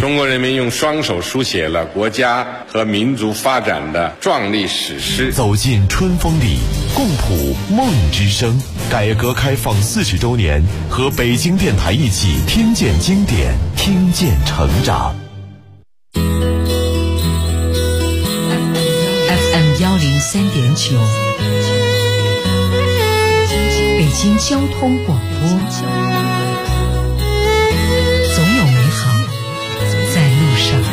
中国人民用双手书写了国家和民族发展的壮丽史诗。 走进春风里，共谱梦之声。改革开放40周年，和北京电台一起听见经典，听见成长。 FM 103.9，北京交通广播。总有美好在路上。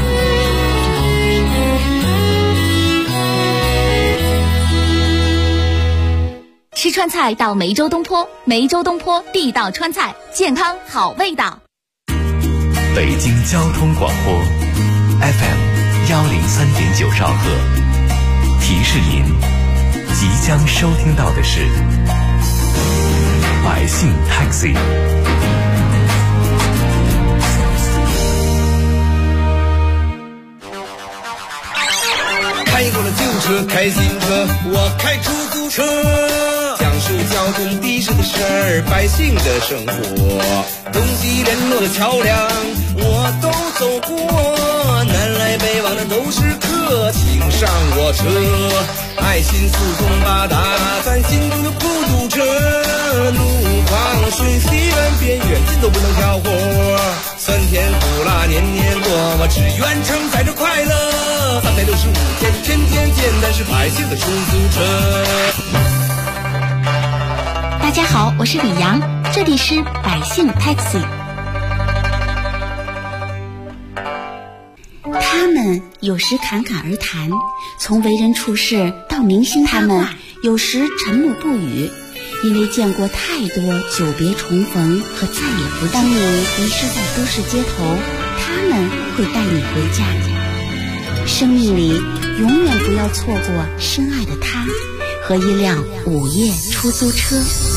吃川菜到梅州东坡，梅州东坡地道川菜，健康好味道。 北京交通广播 FM 103.9兆赫，提示您即将收听到的是百姓 Taxi。 开过了旧车，开新车，我开出租车，讲述交通的士的事儿，百姓的生活，东西联络的桥梁我都走过，南来北往的都是客，请上我车，爱心四通八达，咱心中的孤独车，路况瞬息万变，远近都不能挑活，酸甜苦辣年年过，我只愿承载着快乐，365天天天见，但是百姓的出租车。 大家好，我是李阳，这里是百姓 Taxi。 他们有时侃侃而谈，从为人处事到明星他们有时沉默不语，因为见过太多久别重逢和再也不见。当你迷失在都市街头，他们会带你回家。生命里永远不要错过深爱的他和一辆午夜出租车。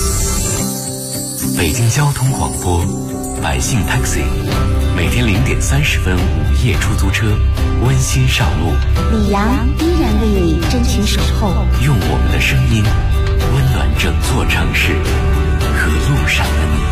北京交通广播百姓 Taxi， 每天0点30分午夜出租车温馨上路， 李阳依然为你真情守候， 用我们的声音温暖整座城市和路上的你。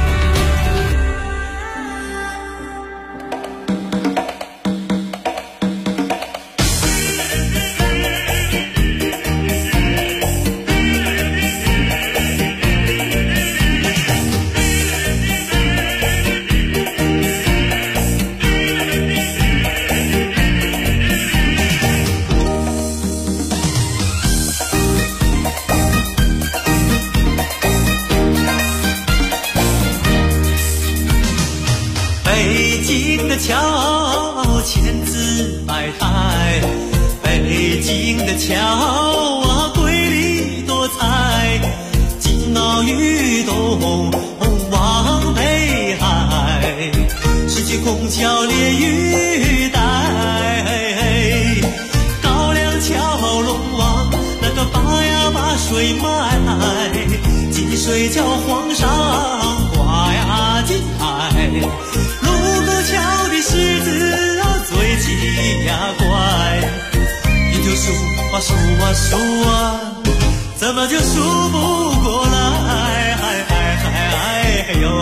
桥千姿百态，北京的桥啊瑰丽多彩，金鳌玉洞望北海，市区空桥连玉带，高粱桥龙王那个把呀把水卖，金水叫皇上挂呀金牌，卢沟桥的狮子啊嘴气呀怪，你就数啊数啊数啊，怎么就数不过来，哎呦。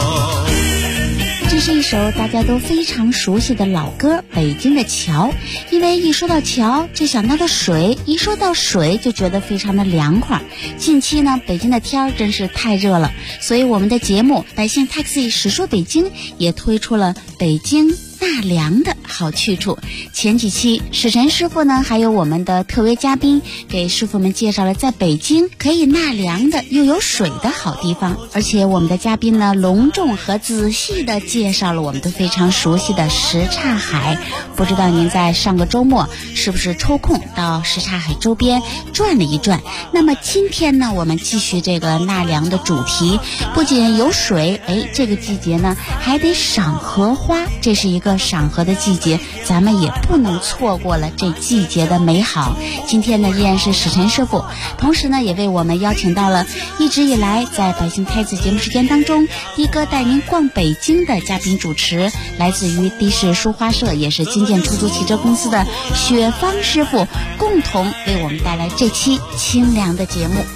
这是一首大家都非常熟悉的老歌《北京的桥》，因为一说到桥就想到了水，一说到水就觉得非常的凉快。近期呢，北京的天儿真是太热了，所以我们的节目《百姓 Taxi 史说北京》也推出了北京纳凉的好去处。前几期史晨师傅呢还有我们的特约嘉宾给师傅们介绍了在北京可以纳凉的又有水的好地方，而且我们的嘉宾呢隆重和仔细的介绍了我们都非常熟悉的什刹海。不知道您在上个周末是不是抽空到什刹海周边转了一转。那么今天呢我们继续这个纳凉的主题，不仅有水，这个季节呢还得赏荷花，这是一个赏荷的季节，咱们也不能错过了这季节的美好。今天呢依然是史晨师傅，同时呢也为我们邀请到了一直以来在百姓太子节目时间当中的哥带您逛北京的嘉宾主持，来自于的士书花社也是金建出租汽车公司的雪芳师傅，共同为我们带来这期清凉的节目。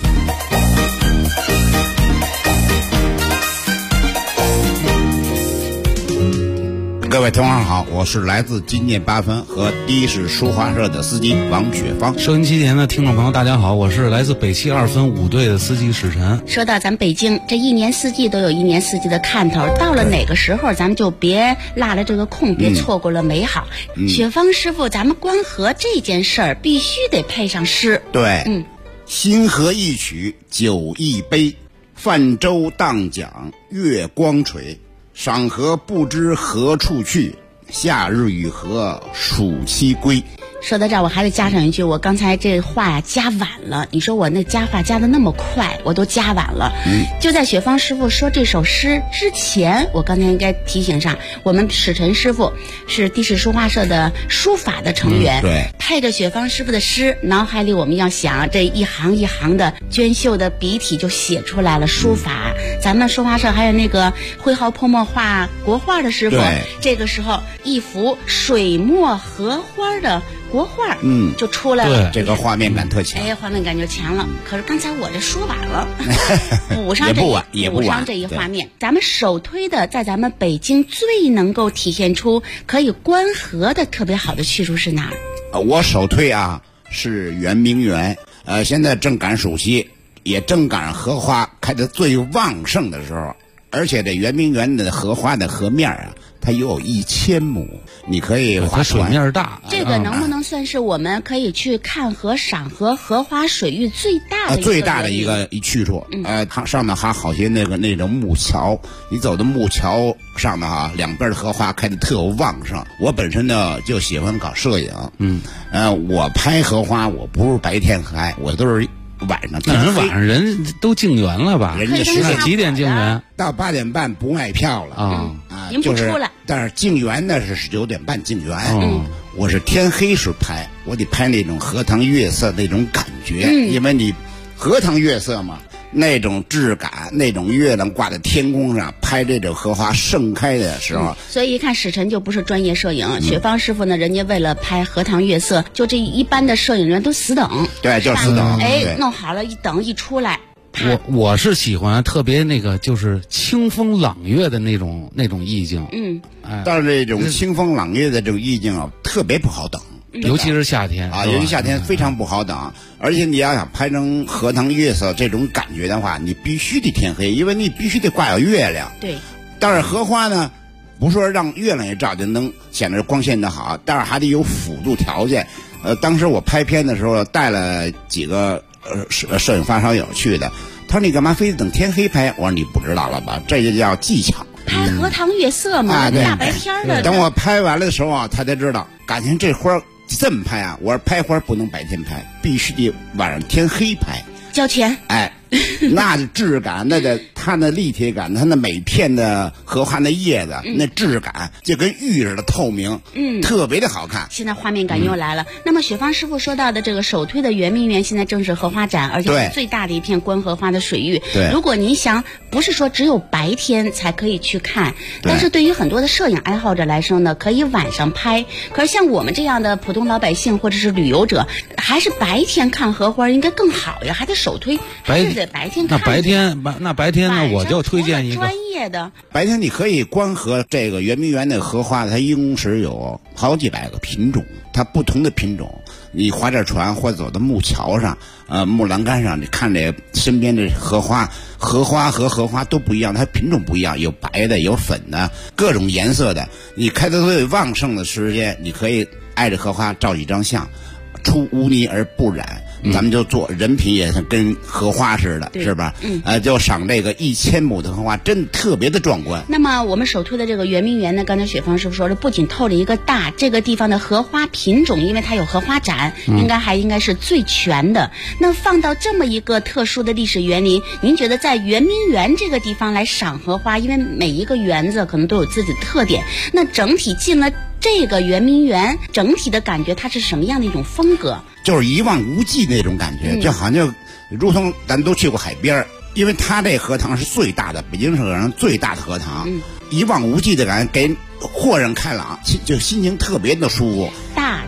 各位同行好，我是来自今年8分和的士书画社的司机王雪芳。 收音机前的听众朋友大家好，我是来自北汽2分5队的司机史晨。 说到咱北京，这一年四季都有一年四季的看头，到了哪个时候咱们就别落了这个空，别错过了美好。雪芳师傅，咱们观河这件事儿必须得配上诗。 对，星河一曲酒一杯，泛舟荡桨月光垂，赏荷不知何处去，夏日与荷暑期归。 说到这儿，我还得加上一句，我刚才这话呀加晚了。你说我那加话加的那么快，我都加晚了。就在雪芳师傅说这首诗之前，我刚才应该提醒上，我们史晨师傅是的士书画社的书法的成员， 对， 配着雪芳师傅的诗，脑海里我们要想这一行一行的娟秀的笔体就写出来了书法。咱们书画社还有那个挥毫泼墨画国画的师傅，这个时候一幅水墨荷花的国画就出来了， 这个画面感特强。 画面感就强了。可是刚才我这说晚了，补上这一画面。咱们首推的，在咱们北京最能够体现出可以观河的特别好的去处是哪儿？ 我首推是圆明园。现在正赶暑期，也正赶上荷花开得最旺盛的时候，而且这圆明园的荷花的河面它有1000亩，你可以划船， 水面大。 这个能不能算是我们可以去看河、赏河、荷花水域最大的一个去处？它上面还好些那种木桥，你走到木桥上面两边的荷花开得特旺盛。我本身呢就喜欢搞摄影，我拍荷花我不是白天拍，我都是晚上。 那人晚上人都竞园了吧？ 人家几点竞园？ 到8点半不卖票了您不出来。 但是竞园呢是19点半竞园。我是天黑时拍，我得拍那种荷塘月色那种感觉，因为你荷塘月色嘛，那种质感，那种月亮挂在天空上，拍这种荷花盛开的时候。 所以一看史晨就不是专业摄影，雪芳师傅呢，人家为了拍荷塘月色，就这一般的摄影人都死等。 对，就是死等。 弄好了，一等一出来。 我是喜欢特别那个就是清风朗月的那种意境。 但是这种清风朗月的这种意境特别不好等。 尤其是夏天尤其夏天非常不好等。而且你要想拍成荷塘月色这种感觉的话，你必须得天黑，因为你必须得挂有月亮。 对。 但是荷花呢，不是说让月亮也照就能显得光线的好，但是还得有辅助条件。当时我拍片的时候带了几个摄影发烧友去的，他说你干嘛非得等天黑拍？我说你不知道了吧，这就叫技巧。 拍荷塘月色嘛，大白天的。 等我拍完了的时候他才知道，感情这花这么拍我说拍花不能白天拍，必须得晚上天黑拍。 交钱。 那质感，它的立体感，它那每片的荷花的叶子，那质感就跟玉似的透明，特别的好看。 现在画面感又来了。那么雪芳师傅说到的这个首推的圆明园，现在正是荷花展，而且是最大的一片观荷花的水域。如果您想，不是说只有白天才可以去看，但是对于很多的摄影爱好者来说呢，可以晚上拍。可是像我们这样的普通老百姓或者是旅游者，还是白天看荷花应该更好呀，还得首推，还是得白天看。 那白天呢，我就推荐一个专业的。 白天你可以观荷这个圆明园的荷花，它一共是有好几百个品种，它不同的品种。你划着船或者走到木桥上，木栏杆上，你看这身边的荷花和荷花都不一样，它品种不一样，有白的，有粉的，各种颜色的。你开得最旺盛的时间，你可以挨着荷花照几张相，出污泥而不染。咱们就做人品也是跟荷花似的，是吧？就赏这个1000亩的荷花，真特别的壮观。 那么我们首推的这个圆明园呢，刚才雪芳师傅说了，不仅透着一个大，这个地方的荷花品种，因为它有荷花展，应该是最全的。那放到这么一个特殊的历史园林，您觉得在圆明园这个地方来赏荷花，因为每一个园子可能都有自己的特点，那整体进了这个圆明园，整体的感觉它是什么样的一种风格？ 就是一望无际那种感觉，就好像如同咱都去过海边，因为它这荷塘是最大的，北京市上最大的荷塘，一望无际的感觉，给豁然开朗，就心情特别的舒服。 大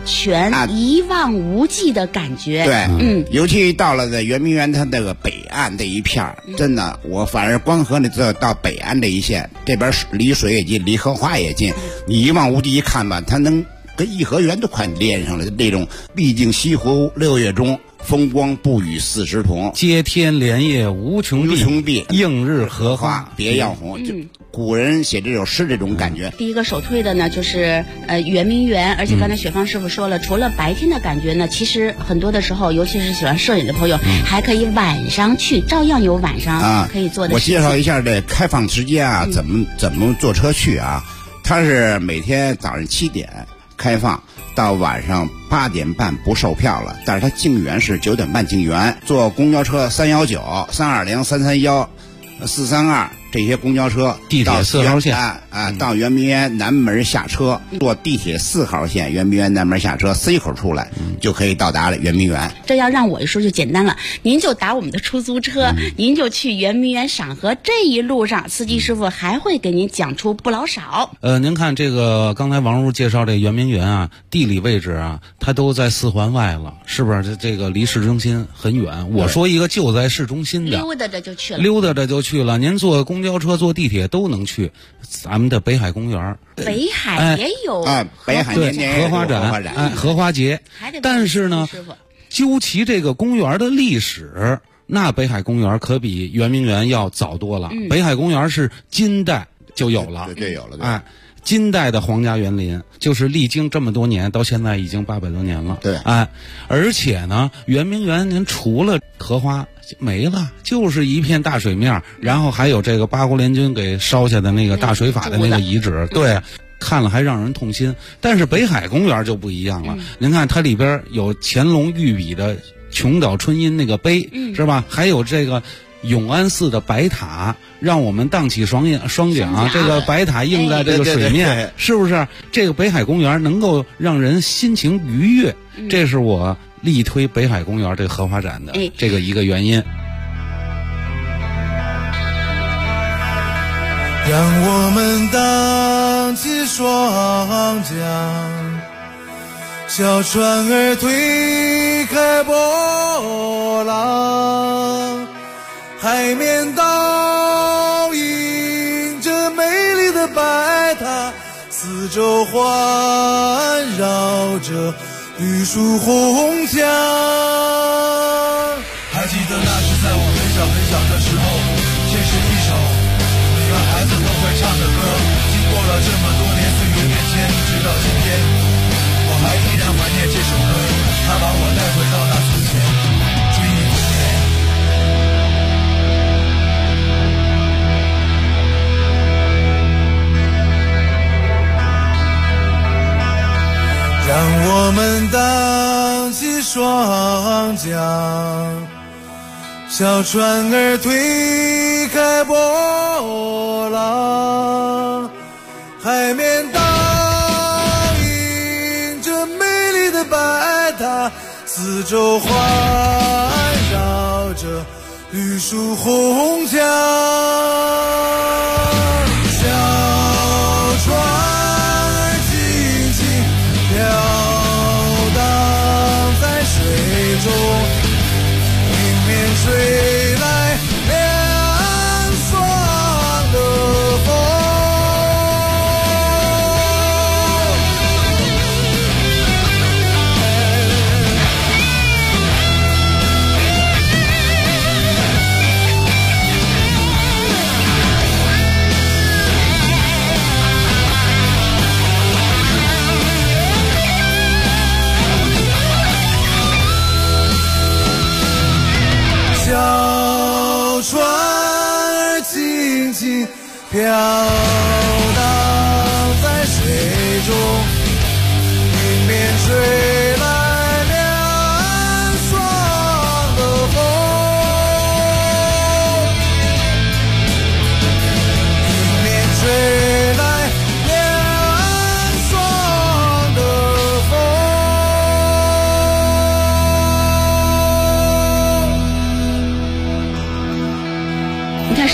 全、一望无际的感觉。 对，尤其到了在圆明园它这个北岸这一片儿，真的，我反而光和你这到北岸这一线，这边离水也近，离荷花也近，你一望无际一看吧，它能跟颐和园都快连上了。那种毕竟西湖6月中，风光不与四时同， 接天莲叶无穷碧，映日荷花别样红。就古人写这首诗这种感觉。 第一个首推的呢就是圆明园，而且刚才雪芳师傅说了，除了白天的感觉呢，其实很多的时候，尤其是喜欢摄影的朋友，还可以晚上去，照样有晚上可以做的事情。 我介绍一下这开放时间啊，怎么坐车去啊？它是每天早上7点开放，到晚上8点半不售票了，但是它进园是9点半进园，坐公交车319、320、331、432这些公交车， 地铁4号线到圆明园南门下车，坐地铁4号线圆明园南门下车 C 口出来，就可以到达了圆明园。 这要让我一说就简单了，您就打我们的出租车，您就去圆明园赏荷，这一路上司机师傅还会给您讲出不老少。 您看这个刚才王如介绍这圆明园啊，地理位置啊，它都在4环外了，是不是？这个离市中心很远。我说一个就在市中心的， 溜达着就去了。 您坐公交车、坐地铁都能去咱们的北海公园。 北海也有北海年年荷花展，荷花节。但是呢，究其这个公园的历史，那北海公园可比圆明园要早多了。北海公园是金代就有了， 对，有了。 金代的皇家园林，就是历经这么多年，到现在已经800多年了。 对， 而且呢，圆明园您除了荷花没了，就是一片大水面，然后还有这个八国联军给烧下的那个大水法的那个遗址。对，看了还让人痛心。但是北海公园就不一样了，您看它里边有乾隆御笔的琼岛春阴那个碑，是吧？还有这个永安寺的白塔，让我们荡起双桨，这个白塔映在这个水面，是不是？这个北海公园能够让人心情愉悦，这是我力推北海公园这个荷花展的这个一个原因。 让我们荡起双桨，小船儿推开波浪，海面倒映着美丽的白塔，四周环绕着绿树红墙。还记得那是在我很小很小的时候，这是一首每个孩子都会唱的歌。经过了这么多年岁月变迁，直到今天，我还依然怀念这首歌，它把我带回到那从前，追忆童年。让我们荡起双桨，小船儿推开波浪，海面倒映着美丽的白塔，四周环绕着绿树红墙。小船飘荡在水中，迎面吹来凉爽的风。小船儿轻轻飘荡在水中，迎面吹来凉爽的风，迎面吹来凉爽的风。 你看史晨师傅这么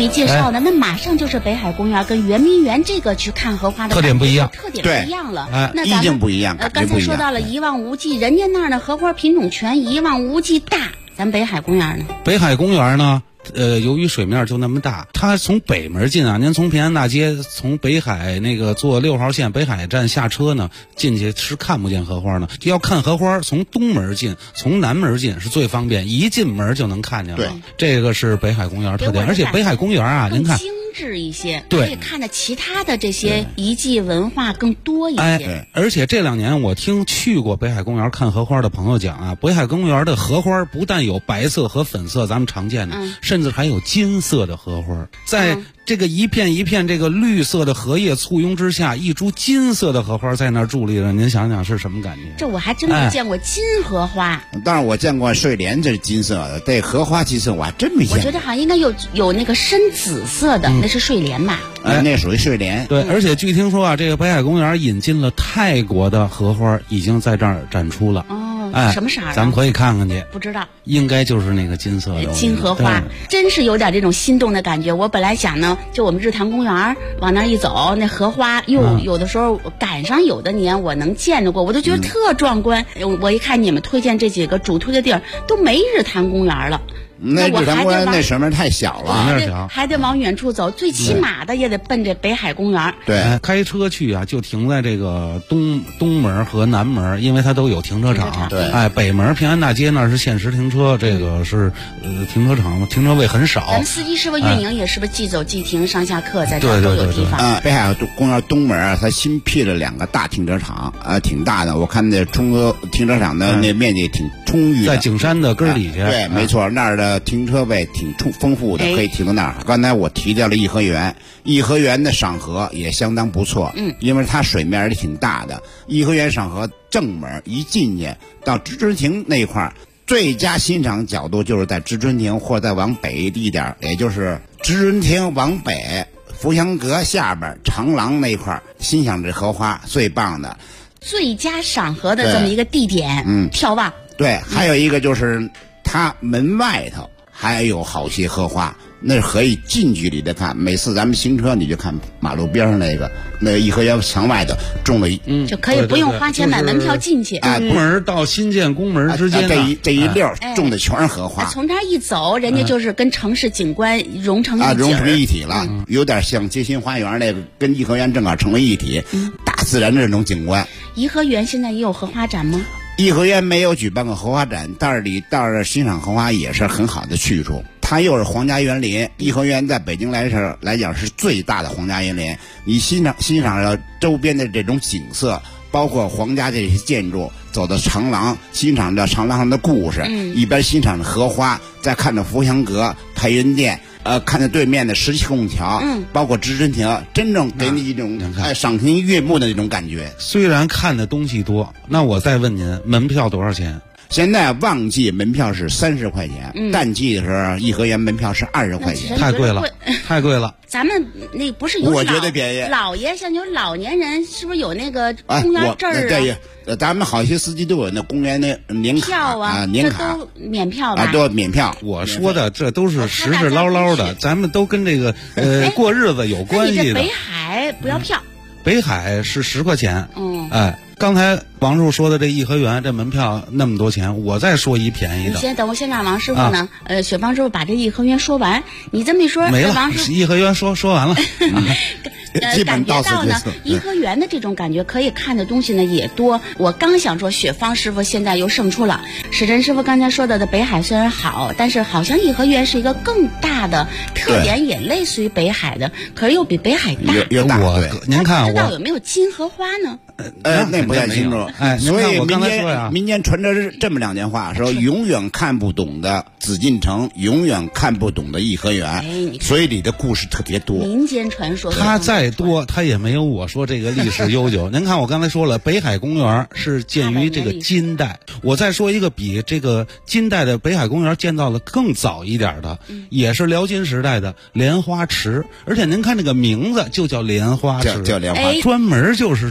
么一介绍呢，那马上就是北海公园跟圆明园这个去看荷花的特点不一样， 特点不一样了。那意境不一样， 刚才说到了一望无际，人家那儿的荷花品种全，一望无际大。咱北海公园呢？ 北海公园呢？由于水面就那么大，它从北门进啊，您从平安大街从北海那个坐6号线北海站下车呢，进去是看不见荷花呢。要看荷花，从东门进，从南门进是最方便，一进门就能看见了。这个是北海公园特点，而且北海公园啊，您看。 质一些， 对， 可以看的其他的这些遗迹文化更多一些。 而且这2年我听去过北海公园看荷花的朋友讲啊，北海公园的荷花不但有白色和粉色咱们常见的，甚至还有金色的荷花，在这个一片一片这个绿色的荷叶簇拥之下，一株金色的荷花在那儿伫立着，您想想是什么感觉？ 这我还真没见过金荷花。 当然我见过睡莲，这是金色的，这荷花金色我还真没见过。 我觉得好像应该有那个深紫色的，那是睡莲吧？ 那属于睡莲。 对，而且据听说啊，这个北海公园引进了泰国的荷花，已经在这儿展出了。 什么色儿？ 咱们可以看看去。 不知道， 应该就是那个金色的金荷花，真是有点这种心动的感觉。我本来想呢，就我们日坛公园往那一走，那荷花又有的时候赶上有的年我能见着过，我都觉得特壮观。我一看你们推荐这几个主推的地儿，都没日坛公园了。 那日坛公园那水面太小了， 还得往远处走，最起码的也得奔着北海公园。 对， 开车去啊，就停在这个东门和南门，因为它都有停车场。 对， 北门平安大街那是限时停车，这个是停车场停车位很少。 咱们司机是不是运营也是不是既走即停，上下客在这儿都有地方？ 北海公园东门啊，它新辟了2个大停车场，挺大的。我看那停车场的那面积挺充裕的， 在景山的根儿底下。 对，没错，那儿的停车位挺丰富的，可以停到那儿。刚才我提到了颐和园，颐和园的赏荷也相当不错，因为它水面也挺大的。颐和园赏荷正门一进去到知春亭那一块儿，最佳欣赏角度就是在知春亭或再往北一点，也就是知春亭往北福香阁下边长廊那一块儿欣赏这荷花最棒的。 最佳赏荷的这么一个地点，眺望。 对，还有一个就是它门外头还有好些荷花，那是可以近距离的看。每次咱们行车，你就看马路边上那颐和园墙外头种了就可以不用花钱买门票进去。 宫门到新建宫门之间这一溜种的全是荷花。 从这儿一走，人家就是跟城市景观融成一体了，有点像街心花园那个，跟颐和园正好成为一体，大自然的这种景观。 颐和园现在也有荷花展吗？ 颐和园没有举办过荷花展，但是你到这欣赏荷花也是很好的去处。它又是皇家园林，颐和园在北京来讲是最大的皇家园林。你欣赏了周边的这种景色，包括皇家这些建筑，走到长廊，欣赏着长廊上的故事，一边欣赏着荷花，再看着福香阁、培云殿。看着对面的17孔桥，包括知春亭，真正给你一种赏心悦目的那种感觉。 虽然看的东西多，那我再问您，门票多少钱？ 现在旺季门票是30块钱，淡季的时候颐和园门票是20块钱， 太贵了，太贵了。 咱们那不是有我觉得便宜。 老爷像有老年人，是不是有那个公园证啊？ 对，咱们好些司机都有那公园那年卡年卡都免票吧？ 都免票。 我说的这都是实实捞捞的，咱们都跟这个过日子有关系的。 北海不要票， 北海是10块钱。刚才王师傅说的这颐和园这门票那么多钱，我再说一便宜的。 你先等我先让王师傅呢，雪芳师傅把这颐和园说完。你这么一说， 没了， 王师傅颐和园说完了。 感觉到呢，颐和园的这种感觉可以看的东西呢也多。我刚想说，雪芳师傅现在又胜出了。史晨师傅刚才说的北海虽然好，但是好像颐和园是一个更大的特点，也类似于北海的，可是又比北海大。 有大。 您看， 不知道有没有金荷花呢？ 那不太清楚。所以民间传着这么2句话，说永远看不懂的紫禁城，永远看不懂的颐和园。所以你的故事特别多。 民间传说。 它再多，它也没有我说这个历史悠久。您看，我刚才说了，北海公园是建于这个金代。我再说一个比这个金代的北海公园建造的更早一点的，也是辽金时代的莲花池。而且您看这个名字就叫莲花池， 叫莲花， 专门就是种莲花。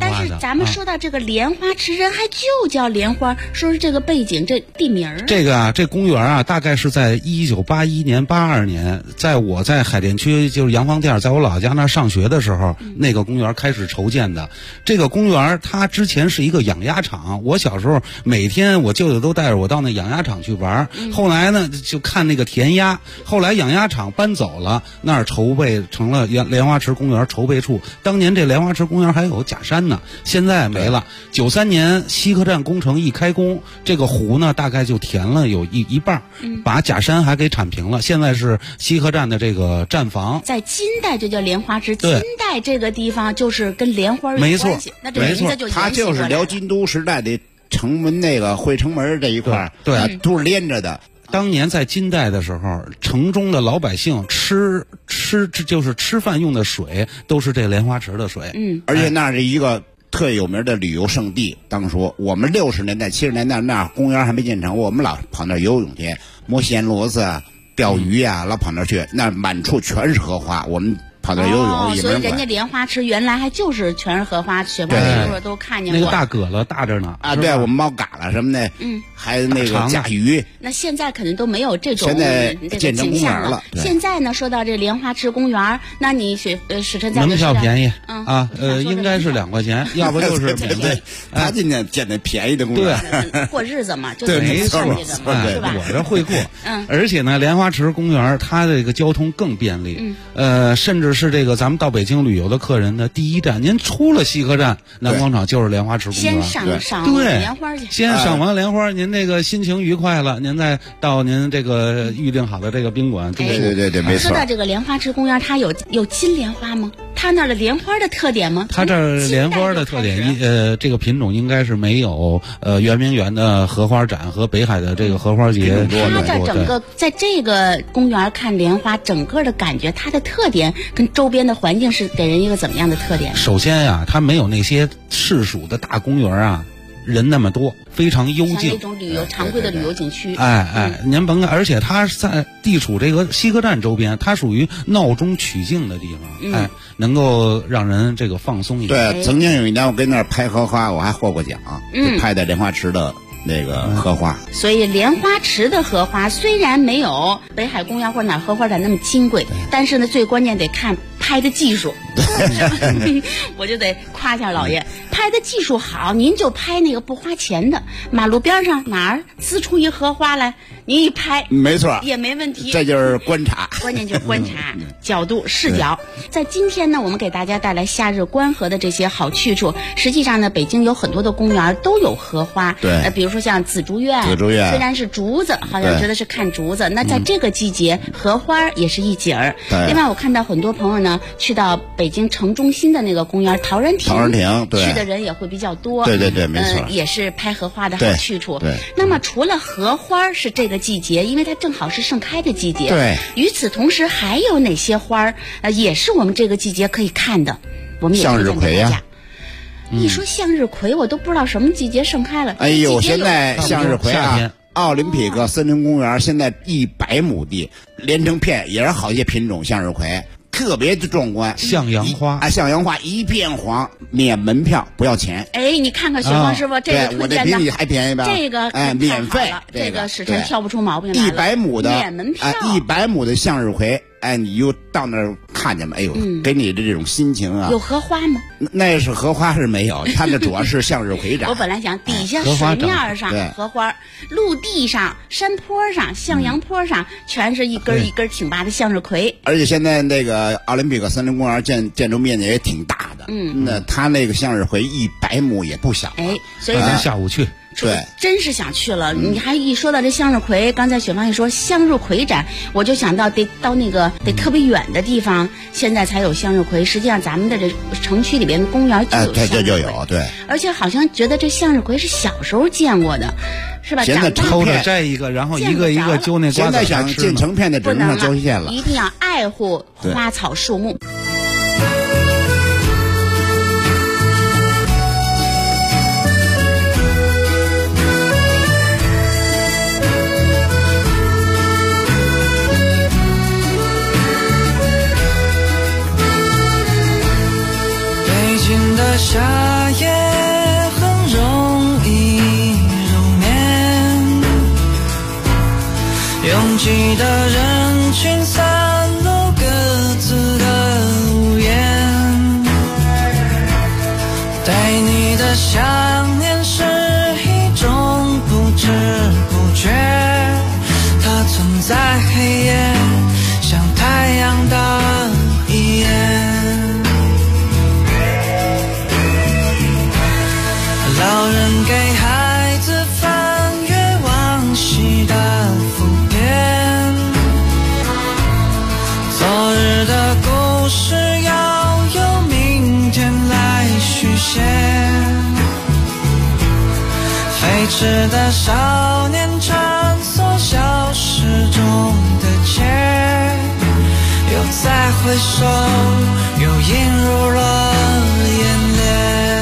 花的。 但是咱们说到这个莲花池，人还就叫莲花，说是这个背景，这地名儿。 这个啊，这公园啊，大概是在1981年、82年，我在海淀区就是洋房店，在我老家那儿上学的时候，那个公园开始筹建的。这个公园它之前是一个养鸭场，我小时候每天我舅舅都带着我到那养鸭场去玩。后来呢，就看那个填鸭，后来养鸭场搬走了，那儿筹备成了莲花池公园筹备处。当年这莲花池公园还有假山呢，现在没了。93年西客站工程一开工，这个湖呢大概就填了有一半，把假山还给铲平了。现在是西客站的这个站房， 在金代就叫莲花池，金代这个地方就是跟莲花有关系，那这名字就它就是辽金都时代的城门那个会城门这一块，对，都是连着的。 当年在金代的时候，城中的老百姓就是吃饭用的水都是这莲花池的水。 而且那是一个特有名的旅游胜地。当初我们60年代、70年代那公园还没建成，我们老跑那游泳去，摸暹罗子啊、钓鱼啊，老跑那去，那满处全是荷花。我们跑那游泳也没人管。 所以人家莲花池原来还就是全是荷花，雪花那会都看见过。 那个大蛤蜊大着呢啊，对，我们猫嘎啦什么的，还那个甲鱼。 那现在肯定都没有这种现在建成公园了。 现在呢，说到这莲花池公园，那你史晨在门票便宜应该是2块钱，要不就是免费。 他今天建的便宜的公园， 对，过日子嘛，就没错， 是吧？ 我这会过。而且呢，莲花池公园它这个交通更便利，甚至是这个咱们到北京旅游的客人的第一站，您出了西客站南广场就是莲花池公园， 先上莲花去， 先赏完莲花，您这个心情愉快了，您再到您这个预定好的这个宾馆住宿。 对，没错。 说到这个莲花池公园，它有金莲花吗？它那儿的莲花的特点吗？ 它这儿莲花的特点，这个品种应该是没有圆明园的荷花展和北海的这个荷花节多。 它这整个在这个公园看莲花，整个的感觉，它的特点跟周边的环境是给人一个怎么样的特点？ 首先呀，它没有那些市属的大公园啊。人那么多，非常幽静， 像那种常规的旅游景区。 您甭看，而且它在地处这个西客站周边，它属于闹中取静的地方，能够让人这个放松一点。对，曾经有一年我跟那儿拍荷花，我还获过奖，拍的莲花池的那个荷花。 所以莲花池的荷花虽然没有北海公园或者哪荷花展那么金贵，但是呢，最关键得看拍的技术。我就得夸一下老爷，拍的技术好，您就拍那个不花钱的，马路边上哪儿滋出一荷花来，您一拍， 没错， 也没问题。 这就是观察， 关键就是观察角度、视角。在今天呢，我们给大家带来夏日观荷的这些好去处。实际上呢，北京有很多的公园都有荷花， 对， 比如说像紫竹院，虽然是竹子，好像觉得是看竹子，那在这个季节，荷花也是一景儿。另外，我看到很多朋友呢，去到北京城中心的那个公园陶然亭，去的人也会比较多。 对，没错， 也是拍荷花的好去处。对，那么除了荷花是这个季节，因为它正好是盛开的季节。 对， 与此同时还有哪些花也是我们这个季节可以看的？我们也向日葵呀。 一说向日葵，我都不知道什么季节盛开了。 哎呦，现在向日葵啊，奥林匹克森林公园现在100亩地连成片，也是好些品种向日葵。特别的壮观， 向阳花向阳花一片黄，免门票不要钱。 你看看雪芳师傅这个我这比你还便宜吧？ 这个免费， 这个史晨挑不出毛病来了。 100亩的免门票 ，100亩的向日葵，你又到那儿看见没？哎呦，给你的这种心情啊！ 有荷花吗？ 那是荷花是没有，它那主要是向日葵展。 我本来想底下水面上荷花，陆地上、山坡上、向阳坡上全是一根一根挺拔的向日葵。 而且现在那个奥林匹克森林公园建筑面积也挺大的，那它那个向日葵100亩也不小。 所以呢， 下午去。 对， 真是想去了。你还一说到这向日葵，刚才雪芳一说向日葵展，我就想到得到那个得特别远的地方，现在才有向日葵。实际上咱们的这城区里边的公园就有向日葵， 这就有，对。 而且好像觉得这向日葵是小时候见过的，是吧？ 现在偷着摘一个，然后一个一个揪那瓜子。 现在想进成片的只能上郊区县了。 一定要爱护花草树木。 夏夜挤的人群散落各自的屋檐，对你的想念是一种不知不觉，它存在黑夜，像太阳的一眼。老人给孩子翻阅往昔的浮篇，昨日的故事要由明天来续写。飞驰的少年穿梭消失中的街，又再回首，又映入了眼帘。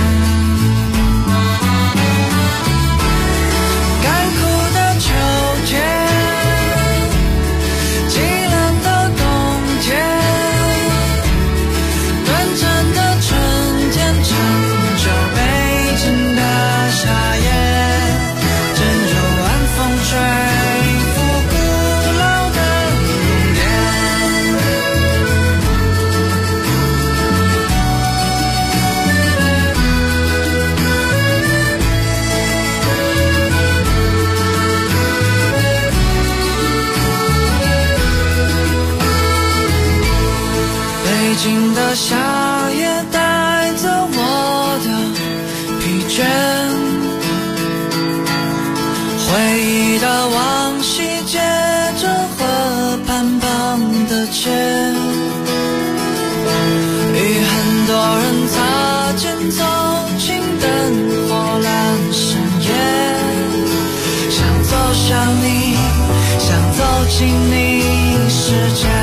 北京的夏夜带走我的疲倦，回忆的往昔接着河畔旁的街，与很多人擦肩走进灯火阑珊夜，想走向你，想走进你世界。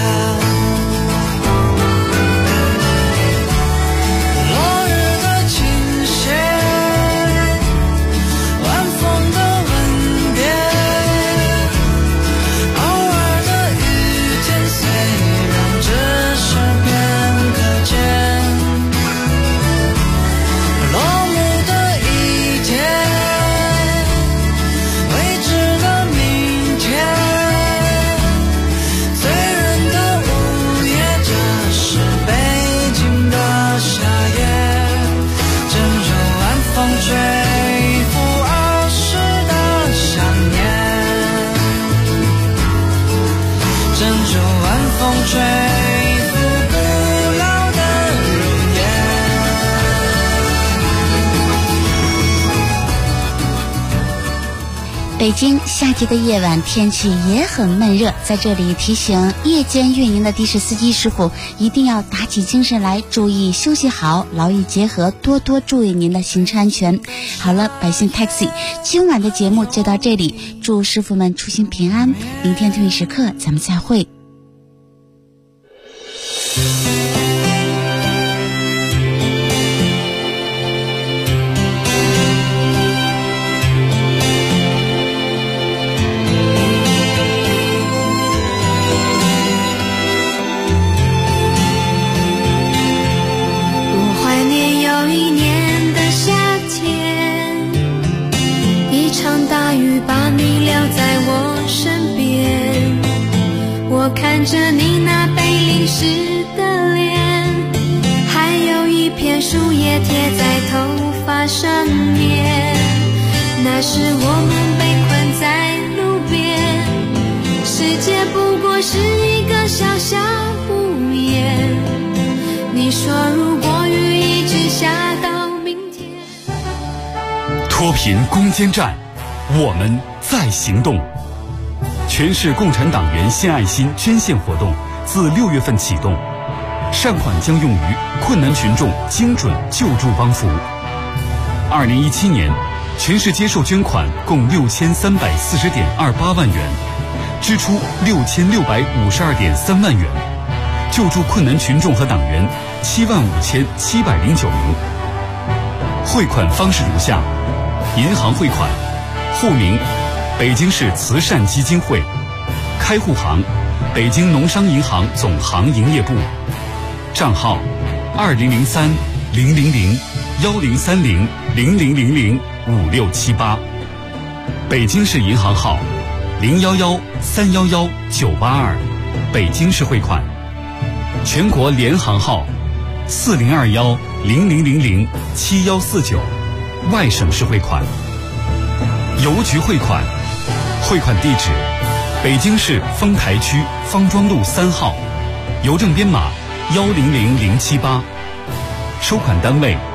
北京夏季的夜晚天气也很闷热，在这里提醒夜间运营的的士司机师傅一定要打起精神来，注意休息好，劳逸结合，多多注意您的行车安全。好了，百姓 Taxi 今晚的节目就到这里，祝师傅们出行平安，明天同一时刻咱们再会。 看着你那被淋湿的脸，还有一片树叶贴在头发上面，那时我们被困在路边，世界不过是一个小小屋檐，你说如果雨一直下到明天。 脱贫攻坚战，我们在行动。全市共产党员献爱心捐献活动自6月份启动，善款将用于困难群众精准救助帮扶。2017年，全市接受捐款共6340.28万元，支出6652.3万元，救助困难群众和党员75709名。汇款方式如下：银行汇款，户名北京市慈善基金会，开户行北京农商银行总行营业部，账号200300010300005678，北京市银行号 011-311-982，北京市汇款。全国联行号4021-0000-7149，外省市汇款。邮局汇款，汇款地址：北京市丰台区方庄路3号，邮政编码1000078，收款单位